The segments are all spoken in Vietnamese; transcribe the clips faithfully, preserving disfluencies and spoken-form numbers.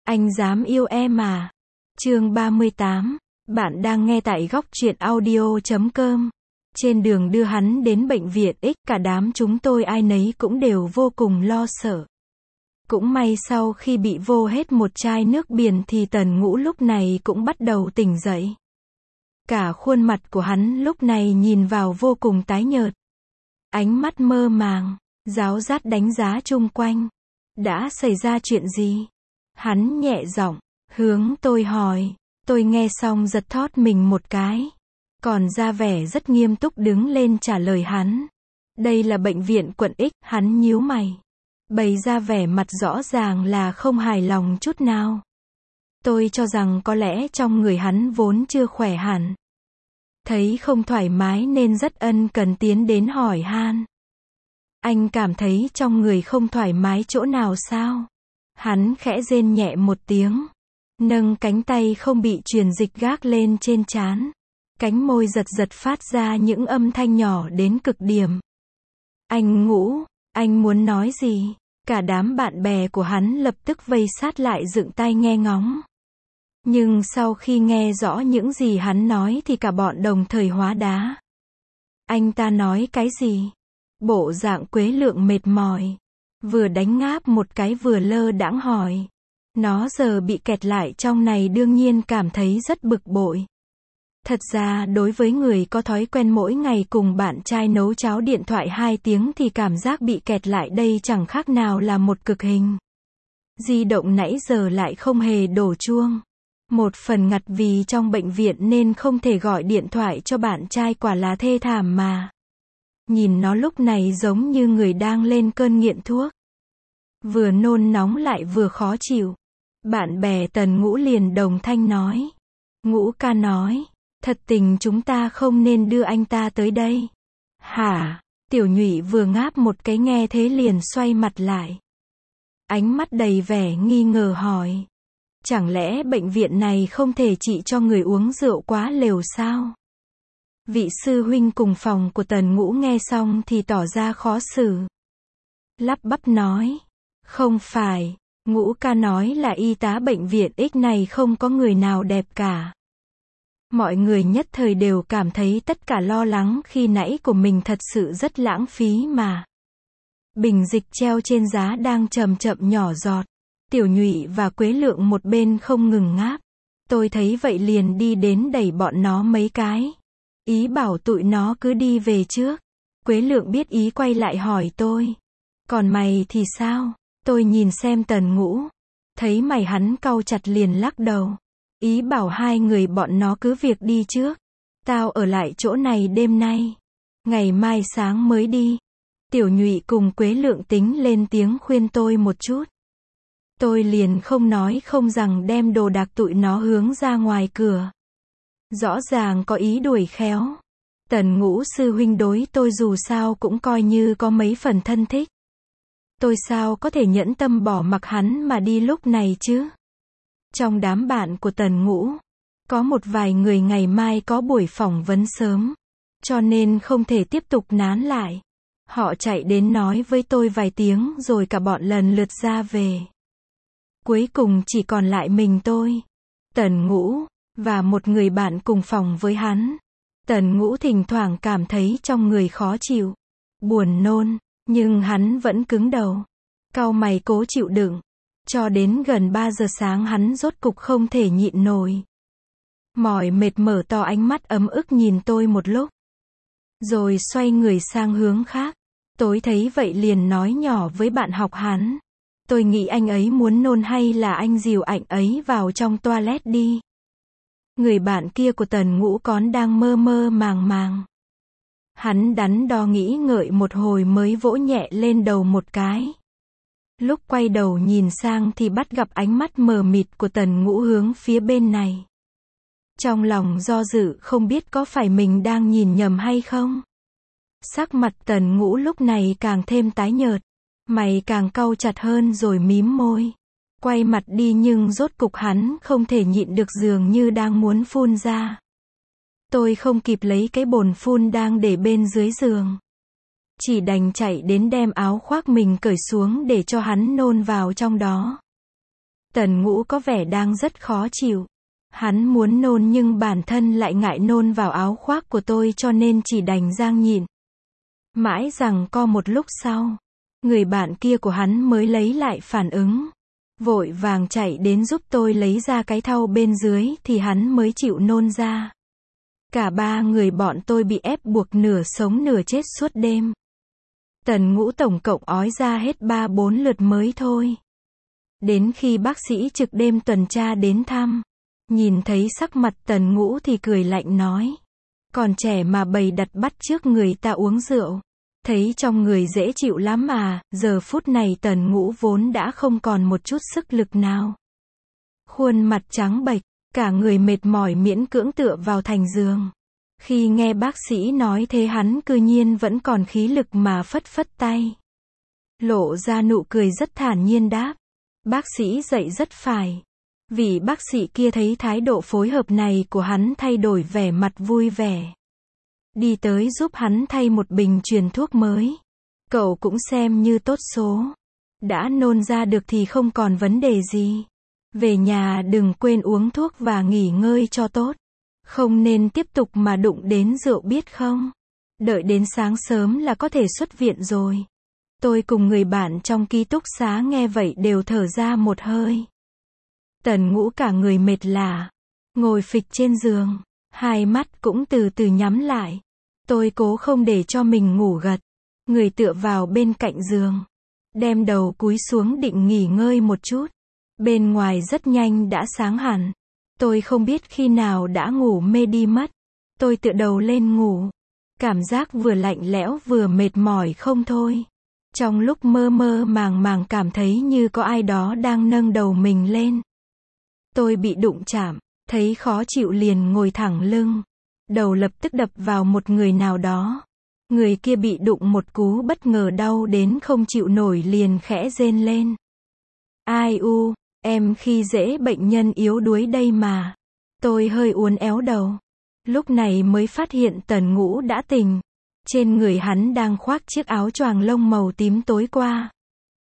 Anh dám yêu em à? Chương ba mươi tám. Bạn đang nghe tại góc truyện audio chấm com. Trên đường đưa hắn đến bệnh viện X, cả đám chúng tôi ai nấy cũng đều vô cùng lo sợ. Cũng may sau khi bị vô hết một chai nước biển thì Tần Ngũ lúc này cũng bắt đầu tỉnh dậy. Cả khuôn mặt của hắn lúc này nhìn vào vô cùng tái nhợt. Ánh mắt mơ màng, ráo rát đánh giá chung quanh. Đã xảy ra chuyện gì? Hắn nhẹ giọng, hướng tôi hỏi. Tôi nghe xong giật thót mình một cái. Còn ra vẻ rất nghiêm túc đứng lên trả lời hắn. Đây là bệnh viện quận X, hắn nhíu mày. Bày ra vẻ mặt rõ ràng là không hài lòng chút nào. Tôi cho rằng có lẽ trong người hắn vốn chưa khỏe hẳn. Thấy không thoải mái nên rất ân cần tiến đến hỏi han. Anh cảm thấy trong người không thoải mái chỗ nào sao? Hắn khẽ rên nhẹ một tiếng. Nâng cánh tay không bị truyền dịch gác lên trên trán. Cánh môi giật giật phát ra những âm thanh nhỏ đến cực điểm. Anh Ngũ, anh muốn nói gì? Cả đám bạn bè của hắn lập tức vây sát lại dựng tai nghe ngóng. Nhưng sau khi nghe rõ những gì hắn nói thì cả bọn đồng thời hóa đá. Anh ta nói cái gì? Bộ dạng Quế Lượng mệt mỏi. Vừa đánh ngáp một cái vừa lơ đãng hỏi. Nó giờ bị kẹt lại trong này đương nhiên cảm thấy rất bực bội. Thật ra đối với người có thói quen mỗi ngày cùng bạn trai nấu cháo điện thoại hai tiếng thì cảm giác bị kẹt lại đây chẳng khác nào là một cực hình. Di động nãy giờ lại không hề đổ chuông. Một phần ngặt vì trong bệnh viện nên không thể gọi điện thoại cho bạn trai quả là thê thảm mà. Nhìn nó lúc này giống như người đang lên cơn nghiện thuốc. Vừa nôn nóng lại vừa khó chịu. Bạn bè Tần Ngũ liền đồng thanh nói. Ngũ ca nói. Thật tình chúng ta không nên đưa anh ta tới đây. Hả? Tiểu Nhụy vừa ngáp một cái nghe thế liền xoay mặt lại. Ánh mắt đầy vẻ nghi ngờ hỏi. Chẳng lẽ bệnh viện này không thể trị cho người uống rượu quá liều sao? Vị sư huynh cùng phòng của Tần Ngũ nghe xong thì tỏ ra khó xử. Lắp bắp nói. Không phải, Ngũ ca nói là y tá bệnh viện X này không có người nào đẹp cả. Mọi người nhất thời đều cảm thấy tất cả lo lắng khi nãy của mình thật sự rất lãng phí mà. Bình dịch treo trên giá đang chậm chậm nhỏ giọt. Tiểu Nhụy và Quế Lượng một bên không ngừng ngáp. Tôi thấy vậy liền đi đến đẩy bọn nó mấy cái. Ý bảo tụi nó cứ đi về trước. Quế Lượng biết ý quay lại hỏi tôi. Còn mày thì sao? Tôi nhìn xem Tần Ngũ. Thấy mày hắn cau chặt liền lắc đầu. Ý bảo hai người bọn nó cứ việc đi trước. Tao ở lại chỗ này đêm nay. Ngày mai sáng mới đi. Tiểu Nhụy cùng Quế Lượng tính lên tiếng khuyên tôi một chút. Tôi liền không nói không rằng đem đồ đạc tụi nó hướng ra ngoài cửa. Rõ ràng có ý đuổi khéo. Tần Ngũ sư huynh đối tôi dù sao cũng coi như có mấy phần thân thích. Tôi sao có thể nhẫn tâm bỏ mặc hắn mà đi lúc này chứ? Trong đám bạn của Tần Ngũ, có một vài người ngày mai có buổi phỏng vấn sớm, cho nên không thể tiếp tục nán lại. Họ chạy đến nói với tôi vài tiếng rồi cả bọn lần lượt ra về. Cuối cùng chỉ còn lại mình tôi, Tần Ngũ, và một người bạn cùng phòng với hắn. Tần Ngũ thỉnh thoảng cảm thấy trong người khó chịu, buồn nôn, nhưng hắn vẫn cứng đầu. Cau mày cố chịu đựng. Cho đến gần ba giờ sáng hắn rốt cục không thể nhịn nổi. Mỏi mệt mở to ánh mắt ấm ức nhìn tôi một lúc. Rồi xoay người sang hướng khác. Tôi thấy vậy liền nói nhỏ với bạn học hắn. Tôi nghĩ anh ấy muốn nôn hay là anh dìu anh ấy vào trong toilet đi. Người bạn kia của Tần Ngũ còn đang mơ mơ màng màng. Hắn đắn đo nghĩ ngợi một hồi mới vỗ nhẹ lên đầu một cái. Lúc quay đầu nhìn sang thì bắt gặp ánh mắt mờ mịt của Tần Ngũ hướng phía bên này. Trong lòng do dự không biết có phải mình đang nhìn nhầm hay không. Sắc mặt Tần Ngũ lúc này càng thêm tái nhợt. Mày càng cau chặt hơn rồi mím môi. Quay mặt đi nhưng rốt cục hắn không thể nhịn được dường như đang muốn phun ra. Tôi không kịp lấy cái bồn phun đang để bên dưới giường. Chỉ đành chạy đến đem áo khoác mình cởi xuống để cho hắn nôn vào trong đó. Tần Ngũ có vẻ đang rất khó chịu. Hắn muốn nôn nhưng bản thân lại ngại nôn vào áo khoác của tôi cho nên chỉ đành giang nhịn. Mãi rằng co một lúc sau, người bạn kia của hắn mới lấy lại phản ứng. Vội vàng chạy đến giúp tôi lấy ra cái thau bên dưới thì hắn mới chịu nôn ra. Cả ba người bọn tôi bị ép buộc nửa sống nửa chết suốt đêm. Tần Ngũ tổng cộng ói ra hết ba bốn lượt mới thôi. Đến khi bác sĩ trực đêm tuần tra đến thăm, nhìn thấy sắc mặt Tần Ngũ thì cười lạnh nói. Còn trẻ mà bày đặt bắt chước người ta uống rượu. Thấy trong người dễ chịu lắm mà, giờ phút này Tần Ngũ vốn đã không còn một chút sức lực nào. Khuôn mặt trắng bệch, cả người mệt mỏi miễn cưỡng tựa vào thành giường. Khi nghe bác sĩ nói thế hắn cư nhiên vẫn còn khí lực mà phất phất tay. Lộ ra nụ cười rất thản nhiên đáp. Bác sĩ dạy rất phải. Vị bác sĩ kia thấy thái độ phối hợp này của hắn thay đổi vẻ mặt vui vẻ. Đi tới giúp hắn thay một bình truyền thuốc mới. Cậu cũng xem như tốt số. Đã nôn ra được thì không còn vấn đề gì. Về nhà đừng quên uống thuốc và nghỉ ngơi cho tốt. Không nên tiếp tục mà đụng đến rượu biết không? Đợi đến sáng sớm là có thể xuất viện rồi. Tôi cùng người bạn trong ký túc xá nghe vậy đều thở ra một hơi. Tần Ngũ cả người mệt lả. Ngồi phịch trên giường. Hai mắt cũng từ từ nhắm lại. Tôi cố không để cho mình ngủ gật. Người tựa vào bên cạnh giường. Đem đầu cúi xuống định nghỉ ngơi một chút. Bên ngoài rất nhanh đã sáng hẳn. Tôi không biết khi nào đã ngủ mê đi mất. Tôi tựa đầu lên ngủ. Cảm giác vừa lạnh lẽo vừa mệt mỏi không thôi. Trong lúc mơ mơ màng màng cảm thấy như có ai đó đang nâng đầu mình lên. Tôi bị đụng chạm, thấy khó chịu liền ngồi thẳng lưng. Đầu lập tức đập vào một người nào đó. Người kia bị đụng một cú bất ngờ đau đến không chịu nổi liền khẽ rên lên. Ai u, em khi dễ bệnh nhân yếu đuối đây mà. Tôi hơi uốn éo đầu. Lúc này mới phát hiện Tần Ngũ đã tỉnh. Trên người hắn đang khoác chiếc áo choàng lông màu tím tối qua.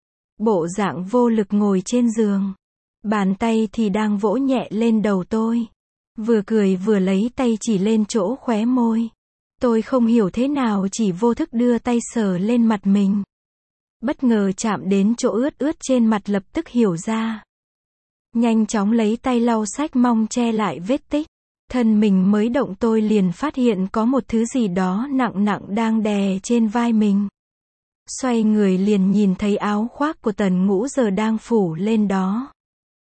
Bộ dạng vô lực ngồi trên giường. Bàn tay thì đang vỗ nhẹ lên đầu tôi. Vừa cười vừa lấy tay chỉ lên chỗ khóe môi. Tôi không hiểu thế nào chỉ vô thức đưa tay sờ lên mặt mình. Bất ngờ chạm đến chỗ ướt ướt trên mặt lập tức hiểu ra. Nhanh chóng lấy tay lau sạch mong che lại vết tích. Thân mình mới động tôi liền phát hiện có một thứ gì đó nặng nặng đang đè trên vai mình. Xoay người liền nhìn thấy áo khoác của Tần Ngũ giờ đang phủ lên đó.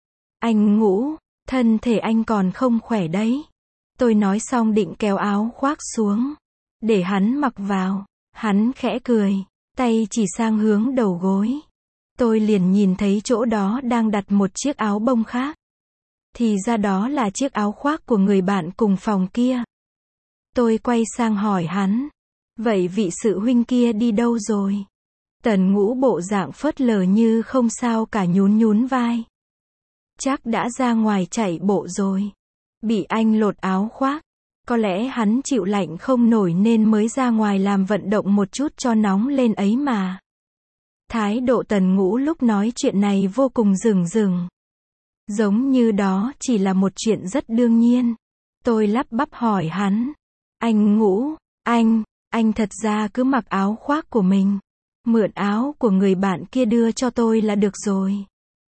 Anh Ngũ, thân thể anh còn không khỏe đấy. Tôi nói xong định kéo áo khoác xuống. Để hắn mặc vào. Hắn khẽ cười. Tay chỉ sang hướng đầu gối. Tôi liền nhìn thấy chỗ đó đang đặt một chiếc áo bông khác. Thì ra đó là chiếc áo khoác của người bạn cùng phòng kia. Tôi quay sang hỏi hắn. Vậy vị sự huynh kia đi đâu rồi? Tần Ngũ bộ dạng phớt lờ như không sao cả nhún nhún vai. Chắc đã ra ngoài chạy bộ rồi. Bị anh lột áo khoác. Có lẽ hắn chịu lạnh không nổi nên mới ra ngoài làm vận động một chút cho nóng lên ấy mà. Thái độ Tần Ngũ lúc nói chuyện này vô cùng rừng rừng. Giống như đó chỉ là một chuyện rất đương nhiên. Tôi lắp bắp hỏi hắn. Anh Ngũ, anh, anh thật ra cứ mặc áo khoác của mình. Mượn áo của người bạn kia đưa cho tôi là được rồi.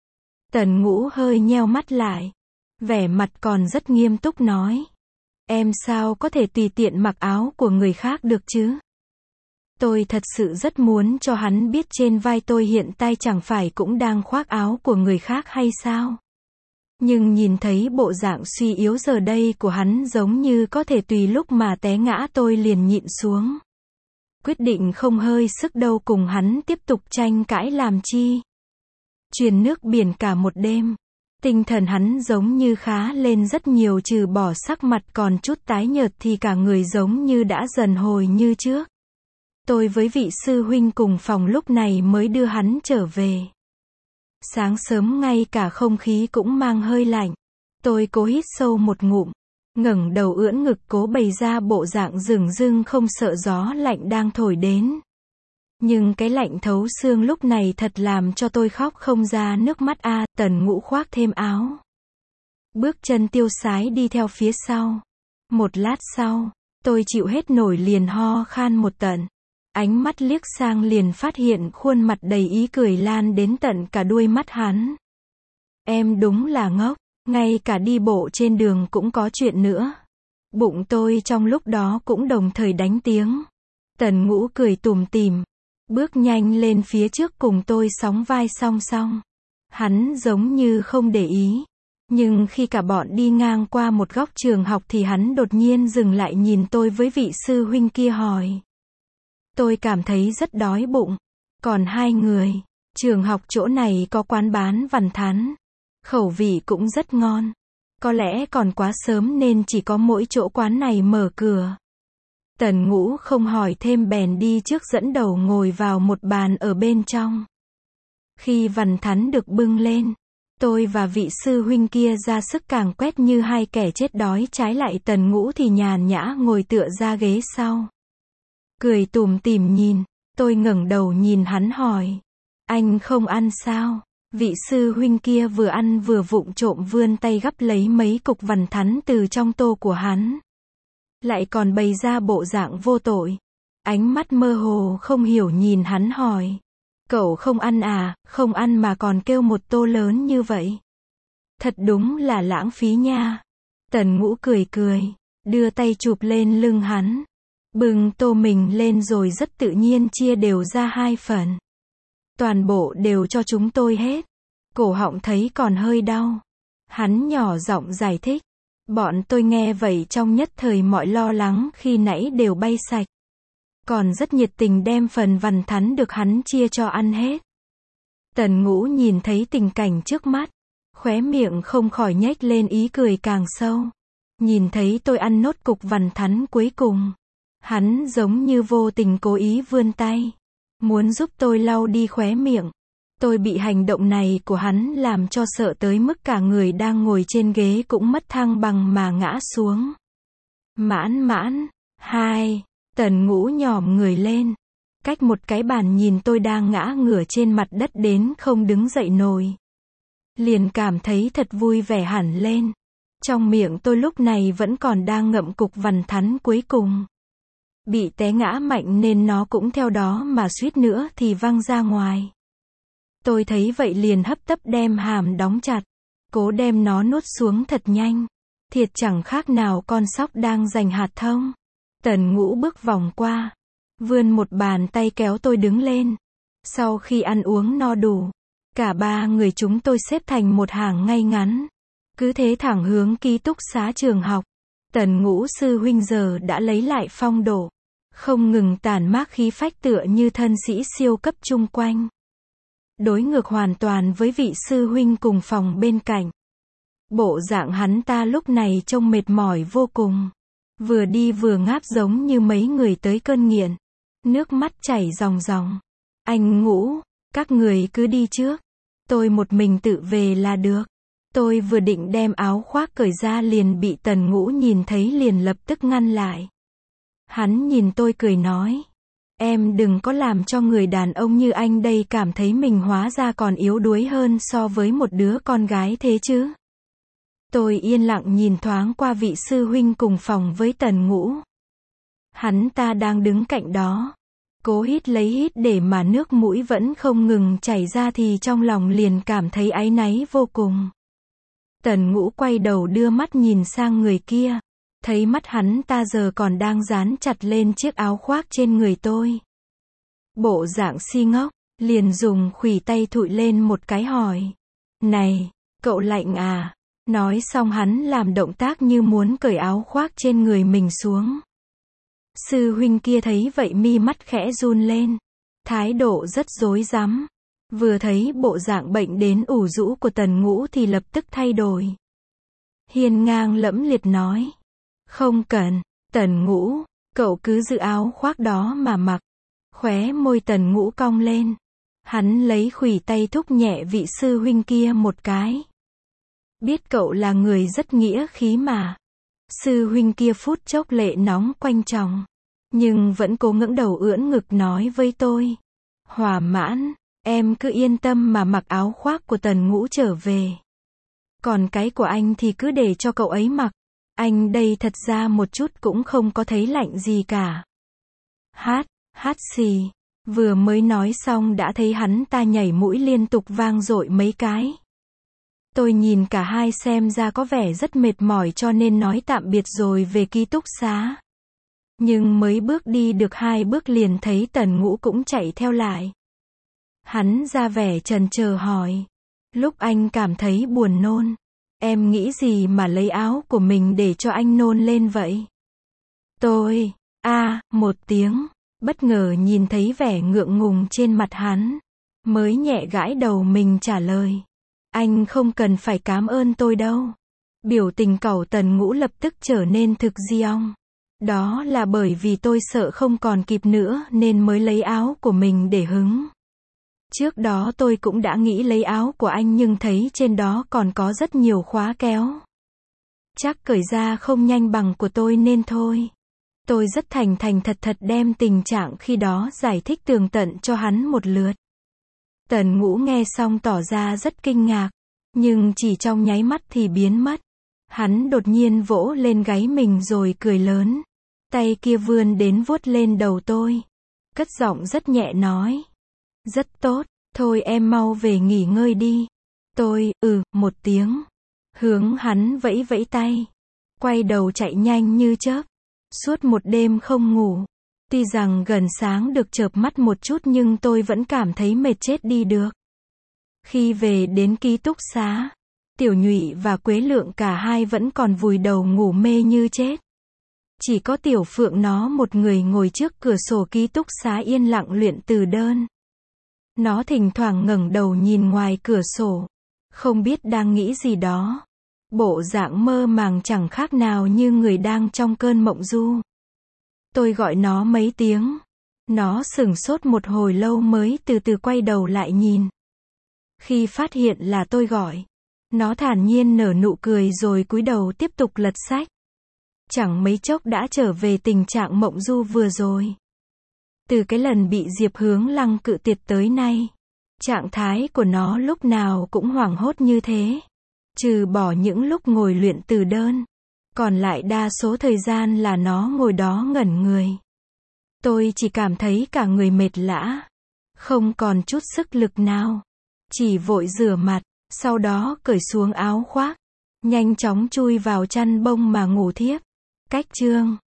Tần Ngũ hơi nheo mắt lại. Vẻ mặt còn rất nghiêm túc nói. Em sao có thể tùy tiện mặc áo của người khác được chứ? Tôi thật sự rất muốn cho hắn biết trên vai tôi hiện tại chẳng phải cũng đang khoác áo của người khác hay sao? Nhưng nhìn thấy bộ dạng suy yếu giờ đây của hắn giống như có thể tùy lúc mà té ngã tôi liền nhịn xuống. Quyết định không hơi sức đâu cùng hắn tiếp tục tranh cãi làm chi. Truyền nước biển cả một đêm. Tinh thần hắn giống như khá lên rất nhiều trừ bỏ sắc mặt còn chút tái nhợt thì cả người giống như đã dần hồi như trước. Tôi với vị sư huynh cùng phòng lúc này mới đưa hắn trở về. Sáng sớm ngay cả không khí cũng mang hơi lạnh. Tôi cố hít sâu một ngụm. Ngẩng đầu ưỡn ngực cố bày ra bộ dạng rừng rưng không sợ gió lạnh đang thổi đến. Nhưng cái lạnh thấu xương lúc này thật làm cho tôi khóc không ra nước mắt a. Tần Ngũ khoác thêm áo, bước chân tiêu sái đi theo phía sau. Một lát sau, tôi chịu hết nổi liền ho khan một trận. Ánh mắt liếc sang liền phát hiện khuôn mặt đầy ý cười lan đến tận cả đuôi mắt hắn. Em đúng là ngốc, ngay cả đi bộ trên đường cũng có chuyện nữa. Bụng tôi trong lúc đó cũng đồng thời đánh tiếng. Tần Ngũ cười tủm tỉm, bước nhanh lên phía trước cùng tôi sóng vai song song. Hắn giống như không để ý. Nhưng khi cả bọn đi ngang qua một góc trường học thì hắn đột nhiên dừng lại nhìn tôi với vị sư huynh kia hỏi. Tôi cảm thấy rất đói bụng. Còn hai người, trường học chỗ này có quán bán vằn thắn. Khẩu vị cũng rất ngon. Có lẽ còn quá sớm nên chỉ có mỗi chỗ quán này mở cửa. Tần Ngũ không hỏi thêm bèn đi trước dẫn đầu ngồi vào một bàn ở bên trong. Khi vằn thắn được bưng lên, tôi và vị sư huynh kia ra sức càng quét như hai kẻ chết đói, trái lại Tần Ngũ thì nhàn nhã ngồi tựa ra ghế sau. Cười tủm tỉm nhìn, tôi ngẩng đầu nhìn hắn hỏi. Anh không ăn sao? Vị sư huynh kia vừa ăn vừa vụng trộm vươn tay gắp lấy mấy cục vằn thắn từ trong tô của hắn. Lại còn bày ra bộ dạng vô tội. Ánh mắt mơ hồ không hiểu nhìn hắn hỏi. Cậu không ăn à, không ăn mà còn kêu một tô lớn như vậy. Thật đúng là lãng phí nha. Tần Ngũ cười cười, đưa tay chụp lên lưng hắn. Bưng tô mình lên rồi rất tự nhiên chia đều ra hai phần. Toàn bộ đều cho chúng tôi hết. Cổ họng thấy còn hơi đau. Hắn nhỏ giọng giải thích. Bọn tôi nghe vậy trong nhất thời mọi lo lắng khi nãy đều bay sạch. Còn rất nhiệt tình đem phần vằn thắn được hắn chia cho ăn hết. Tần Ngũ nhìn thấy tình cảnh trước mắt, khóe miệng không khỏi nhếch lên ý cười càng sâu. Nhìn thấy tôi ăn nốt cục vằn thắn cuối cùng, hắn giống như vô tình cố ý vươn tay, muốn giúp tôi lau đi khóe miệng. Tôi bị hành động này của hắn làm cho sợ tới mức cả người đang ngồi trên ghế cũng mất thăng bằng mà ngã xuống. Mãn mãn, hai, Tần Ngũ nhòm người lên, cách một cái bàn nhìn tôi đang ngã ngửa trên mặt đất đến không đứng dậy nổi. Liền cảm thấy thật vui vẻ hẳn lên. Trong miệng tôi lúc này vẫn còn đang ngậm cục vằn thắn cuối cùng. Bị té ngã mạnh nên nó cũng theo đó mà suýt nữa thì văng ra ngoài. Tôi thấy vậy liền hấp tấp đem hàm đóng chặt, cố đem nó nuốt xuống thật nhanh. Thiệt chẳng khác nào con sóc đang giành hạt thông. Tần Ngũ bước vòng qua, vươn một bàn tay kéo tôi đứng lên. Sau khi ăn uống no đủ, cả ba người chúng tôi xếp thành một hàng ngay ngắn. Cứ thế thẳng hướng ký túc xá trường học. Tần Ngũ sư huynh giờ đã lấy lại phong độ, không ngừng tản mát khí phách tựa như thân sĩ siêu cấp chung quanh. Đối ngược hoàn toàn với vị sư huynh cùng phòng bên cạnh. Bộ dạng hắn ta lúc này trông mệt mỏi vô cùng. Vừa đi vừa ngáp giống như mấy người tới cơn nghiện. Nước mắt chảy ròng ròng. Anh Ngũ, các người cứ đi trước. Tôi một mình tự về là được. Tôi vừa định đem áo khoác cởi ra liền bị Tần Ngũ nhìn thấy liền lập tức ngăn lại. Hắn nhìn tôi cười nói. Em đừng có làm cho người đàn ông như anh đây cảm thấy mình hóa ra còn yếu đuối hơn so với một đứa con gái thế chứ. Tôi yên lặng nhìn thoáng qua vị sư huynh cùng phòng với Tần Ngũ. Hắn ta đang đứng cạnh đó, cố hít lấy hít để mà nước mũi vẫn không ngừng chảy ra thì trong lòng liền cảm thấy áy náy vô cùng. Tần Ngũ quay đầu đưa mắt nhìn sang người kia, thấy mắt hắn ta giờ còn đang dán chặt lên chiếc áo khoác trên người tôi. Bộ dạng si ngốc, liền dùng khuỷu tay thụi lên một cái hỏi. Này, cậu lạnh à? Nói xong hắn làm động tác như muốn cởi áo khoác trên người mình xuống. Sư huynh kia thấy vậy mi mắt khẽ run lên, thái độ rất rối rắm. Vừa thấy bộ dạng bệnh đến ủ rũ của Tần Ngũ thì lập tức thay đổi. Hiên ngang lẫm liệt nói. Không cần, Tần Ngũ, cậu cứ giữ áo khoác đó mà mặc. Khóe môi Tần Ngũ cong lên. Hắn lấy khuỷu tay thúc nhẹ vị sư huynh kia một cái. Biết cậu là người rất nghĩa khí mà. Sư huynh kia phút chốc lệ nóng quanh tròng, nhưng vẫn cố ngẩng đầu ưỡn ngực nói với tôi. Hòa mãn, em cứ yên tâm mà mặc áo khoác của Tần Ngũ trở về. Còn cái của anh thì cứ để cho cậu ấy mặc. Anh đây thật ra một chút cũng không có thấy lạnh gì cả. Hát, hát xì. Vừa mới nói xong đã thấy hắn ta nhảy mũi liên tục vang dội mấy cái. Tôi nhìn cả hai xem ra có vẻ rất mệt mỏi cho nên nói tạm biệt rồi về ký túc xá. Nhưng mới bước đi được hai bước liền thấy Tần Ngũ cũng chạy theo lại. Hắn ra vẻ chần chờ hỏi. Lúc anh cảm thấy buồn nôn, em nghĩ gì mà lấy áo của mình để cho anh nôn lên vậy? Tôi, a à, một tiếng, bất ngờ nhìn thấy vẻ ngượng ngùng trên mặt hắn. Mới nhẹ gãi đầu mình trả lời. Anh không cần phải cảm ơn tôi đâu. Biểu tình cẩu Tần Ngũ lập tức trở nên thực di ong. Đó là bởi vì tôi sợ không còn kịp nữa nên mới lấy áo của mình để hứng. Trước đó tôi cũng đã nghĩ lấy áo của anh nhưng thấy trên đó còn có rất nhiều khóa kéo. Chắc cởi ra không nhanh bằng của tôi nên thôi. Tôi rất thành thành thật thật đem tình trạng khi đó giải thích tường tận cho hắn một lượt. Tần Ngũ nghe xong tỏ ra rất kinh ngạc, nhưng chỉ trong nháy mắt thì biến mất. Hắn đột nhiên vỗ lên gáy mình rồi cười lớn. Tay kia vươn đến vuốt lên đầu tôi. Cất giọng rất nhẹ nói. Rất tốt, thôi em mau về nghỉ ngơi đi. Tôi, ừ, một tiếng. Hướng hắn vẫy vẫy tay. Quay đầu chạy nhanh như chớp. Suốt một đêm không ngủ. Tuy rằng gần sáng được chợp mắt một chút nhưng tôi vẫn cảm thấy mệt chết đi được. Khi về đến ký túc xá, Tiểu Nhụy và Quế Lượng cả hai vẫn còn vùi đầu ngủ mê như chết. Chỉ có Tiểu Phượng nó một người ngồi trước cửa sổ ký túc xá yên lặng luyện từ đơn. Nó thỉnh thoảng ngẩng đầu nhìn ngoài cửa sổ, không biết đang nghĩ gì đó. Bộ dạng mơ màng chẳng khác nào như người đang trong cơn mộng du. Tôi gọi nó mấy tiếng. Nó sửng sốt một hồi lâu mới từ từ quay đầu lại nhìn. Khi phát hiện là tôi gọi, nó thản nhiên nở nụ cười rồi cúi đầu tiếp tục lật sách. Chẳng mấy chốc đã trở về tình trạng mộng du vừa rồi. Từ cái lần bị Diệp Hướng Lăng cự tuyệt tới nay, trạng thái của nó lúc nào cũng hoảng hốt như thế. Trừ bỏ những lúc ngồi luyện từ đơn, còn lại đa số thời gian là nó ngồi đó ngẩn người. Tôi chỉ cảm thấy cả người mệt lả, không còn chút sức lực nào. Chỉ vội rửa mặt, sau đó cởi xuống áo khoác, nhanh chóng chui vào chăn bông mà ngủ thiếp. Cách chương